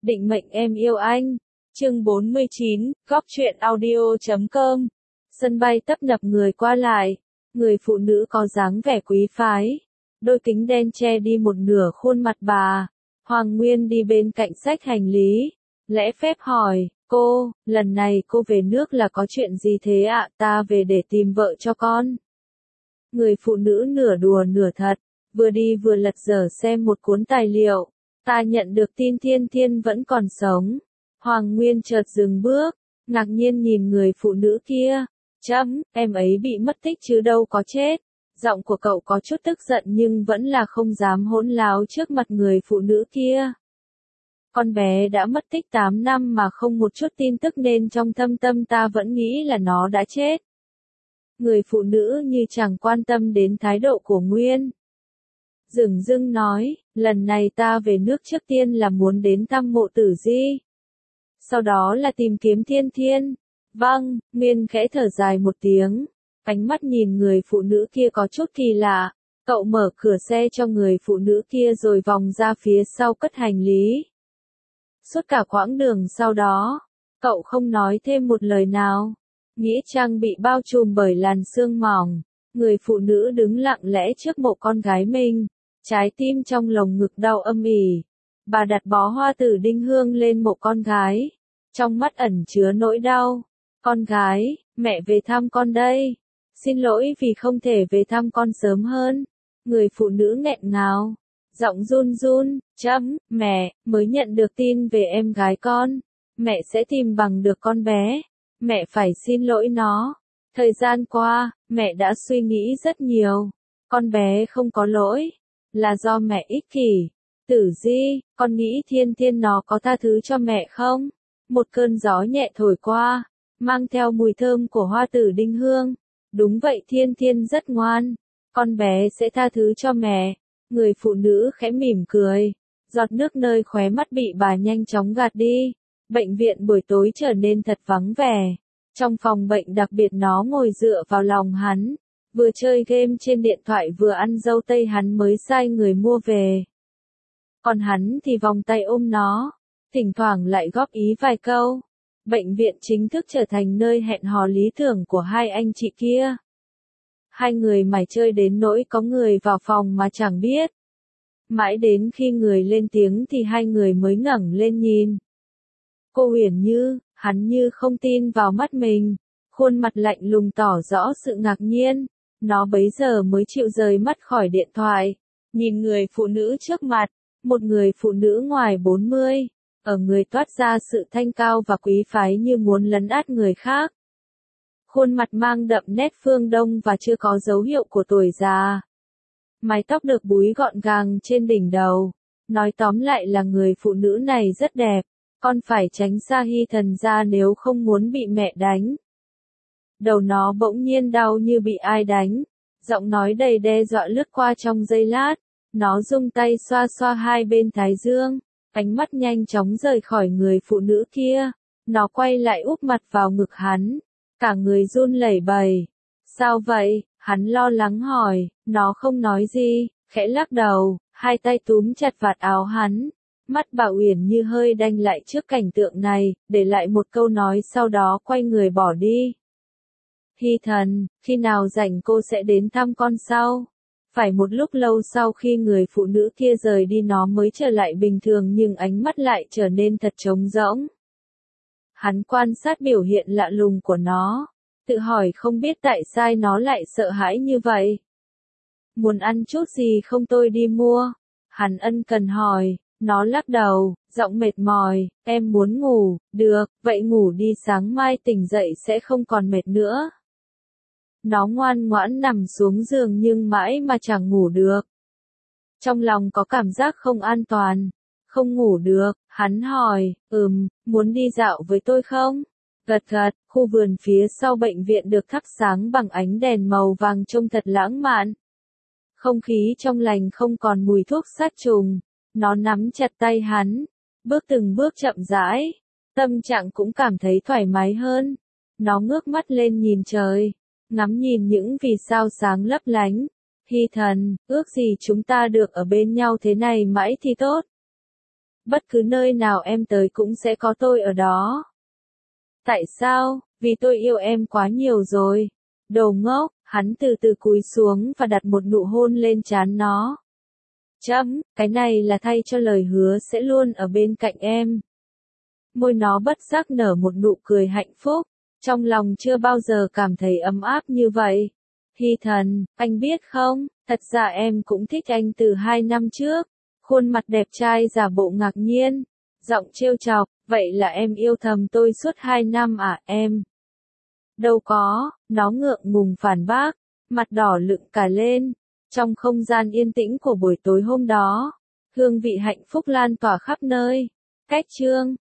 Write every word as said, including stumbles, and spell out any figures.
Định mệnh em yêu anh. Chương bốn mươi chín, Góc truyện audio chấm com. Sân bay tấp nập người qua lại. Người phụ nữ có dáng vẻ quý phái. Đôi kính đen che đi một nửa khuôn mặt bà. Hoàng Nguyên đi bên cạnh xách hành lý. Lễ phép hỏi, cô, lần này cô về nước là có chuyện gì thế ạ? Ta về để tìm vợ cho con. Người phụ nữ nửa đùa nửa thật, vừa đi vừa lật dở xem một cuốn tài liệu. Ta nhận được tin Thiên Thiên vẫn còn sống. Hoàng Nguyên chợt dừng bước, ngạc nhiên nhìn người phụ nữ kia. Chấm, em ấy bị mất tích chứ đâu có chết. Giọng của cậu có chút tức giận nhưng vẫn là không dám hỗn láo trước mặt người phụ nữ kia. Con bé đã mất tích tám năm mà không một chút tin tức nên trong thâm tâm ta vẫn nghĩ là nó đã chết. Người phụ nữ như chẳng quan tâm đến thái độ của Nguyên. Dửng dưng nói, lần này ta về nước trước tiên là muốn đến thăm mộ tử di. Sau đó là tìm kiếm Thiên Thiên. Vâng, Nguyên khẽ thở dài một tiếng. Ánh mắt nhìn người phụ nữ kia có chút kỳ lạ. Cậu mở cửa xe cho người phụ nữ kia rồi vòng ra phía sau cất hành lý. Suốt cả quãng đường sau đó, cậu không nói thêm một lời nào. Nghĩa trang bị bao trùm bởi làn sương mỏng. Người phụ nữ đứng lặng lẽ trước mộ con gái mình. Trái tim trong lồng ngực đau âm ỉ. Bà đặt bó hoa tử đinh hương lên mộ con gái. Trong mắt ẩn chứa nỗi đau. Con gái, mẹ về thăm con đây. Xin lỗi vì không thể về thăm con sớm hơn. Người phụ nữ nghẹn ngào. Giọng run run, chấm, mẹ, mới nhận được tin về em gái con. Mẹ sẽ tìm bằng được con bé. Mẹ phải xin lỗi nó. Thời gian qua, mẹ đã suy nghĩ rất nhiều. Con bé không có lỗi. Là do mẹ ích kỷ. Tử Di, con nghĩ Thiên Thiên nó có tha thứ cho mẹ không? Một cơn gió nhẹ thổi qua, mang theo mùi thơm của hoa tử đinh hương. Đúng vậy, Thiên Thiên rất ngoan. Con bé sẽ tha thứ cho mẹ. Người phụ nữ khẽ mỉm cười. Giọt nước nơi khóe mắt bị bà nhanh chóng gạt đi. Bệnh viện buổi tối trở nên thật vắng vẻ. Trong phòng bệnh đặc biệt nó ngồi dựa vào lòng hắn. Vừa chơi game trên điện thoại vừa ăn dâu tây hắn mới sai người mua về. Còn hắn thì vòng tay ôm nó. Thỉnh thoảng lại góp ý vài câu. Bệnh viện chính thức trở thành nơi hẹn hò lý tưởng của hai anh chị kia. Hai người mải chơi đến nỗi có người vào phòng mà chẳng biết. Mãi đến khi người lên tiếng thì hai người mới ngẩng lên nhìn. Cô Huyền Như, hắn như không tin vào mắt mình. Khuôn mặt lạnh lùng tỏ rõ sự ngạc nhiên. Nó bấy giờ mới chịu rời mắt khỏi điện thoại. Nhìn người phụ nữ trước mặt. Một người phụ nữ ngoài bốn mươi. Ở người toát ra sự thanh cao và quý phái như muốn lấn át người khác. Khuôn mặt mang đậm nét phương Đông và chưa có dấu hiệu của tuổi già. Mái tóc được búi gọn gàng trên đỉnh đầu. Nói tóm lại là người phụ nữ này rất đẹp. Con phải tránh xa Hy Thần ra nếu không muốn bị mẹ đánh. Đầu nó bỗng nhiên đau như bị ai đánh. Giọng nói đầy đe dọa lướt qua trong giây lát. Nó rung tay xoa xoa hai bên thái dương. Ánh mắt nhanh chóng rời khỏi người phụ nữ kia. Nó quay lại úp mặt vào ngực hắn. Cả người run lẩy bẩy. Sao vậy? Hắn lo lắng hỏi. Nó không nói gì, khẽ lắc đầu, hai tay túm chặt vạt áo hắn. Mắt bà Uyển Như hơi đanh lại trước cảnh tượng này, để lại một câu nói sau đó quay người bỏ đi. Hy Thần, khi nào rảnh cô sẽ đến thăm con sau? Phải một lúc lâu sau khi người phụ nữ kia rời đi nó mới trở lại bình thường nhưng ánh mắt lại trở nên thật trống rỗng. Hắn quan sát biểu hiện lạ lùng của nó, tự hỏi không biết tại sao nó lại sợ hãi như vậy. Muốn ăn chút gì không tôi đi mua? Hắn ân cần hỏi, nó lắc đầu, giọng mệt mỏi, em muốn ngủ, được, vậy ngủ đi sáng mai tỉnh dậy sẽ không còn mệt nữa. Nó ngoan ngoãn nằm xuống giường nhưng mãi mà chẳng ngủ được. Trong lòng có cảm giác không an toàn. Không ngủ được, hắn hỏi, ừm, muốn đi dạo với tôi không? Gật gật, khu vườn phía sau bệnh viện được thắp sáng bằng ánh đèn màu vàng trông thật lãng mạn. Không khí trong lành không còn mùi thuốc sát trùng. Nó nắm chặt tay hắn, bước từng bước chậm rãi. Tâm trạng cũng cảm thấy thoải mái hơn. Nó ngước mắt lên nhìn trời. Ngắm nhìn những vì sao sáng lấp lánh. Hy Thần, ước gì chúng ta được ở bên nhau thế này mãi thì tốt. Bất cứ nơi nào em tới cũng sẽ có tôi ở đó. Tại sao? Vì tôi yêu em quá nhiều rồi. Đồ ngốc, hắn từ từ cúi xuống và đặt một nụ hôn lên trán nó. Chấm, cái này là thay cho lời hứa sẽ luôn ở bên cạnh em. Môi nó bất giác nở một nụ cười hạnh phúc, trong lòng chưa bao giờ cảm thấy ấm áp như vậy. Hy Thần, anh biết không, thật ra em cũng thích anh từ hai năm trước. Khuôn mặt đẹp trai giả bộ ngạc nhiên, giọng trêu chọc, vậy là em yêu thầm tôi suốt hai năm à em? Đâu có, nó ngượng ngùng phản bác, mặt đỏ lựng cả lên. Trong không gian yên tĩnh của buổi tối hôm đó, hương vị hạnh phúc lan tỏa khắp nơi. Cách chương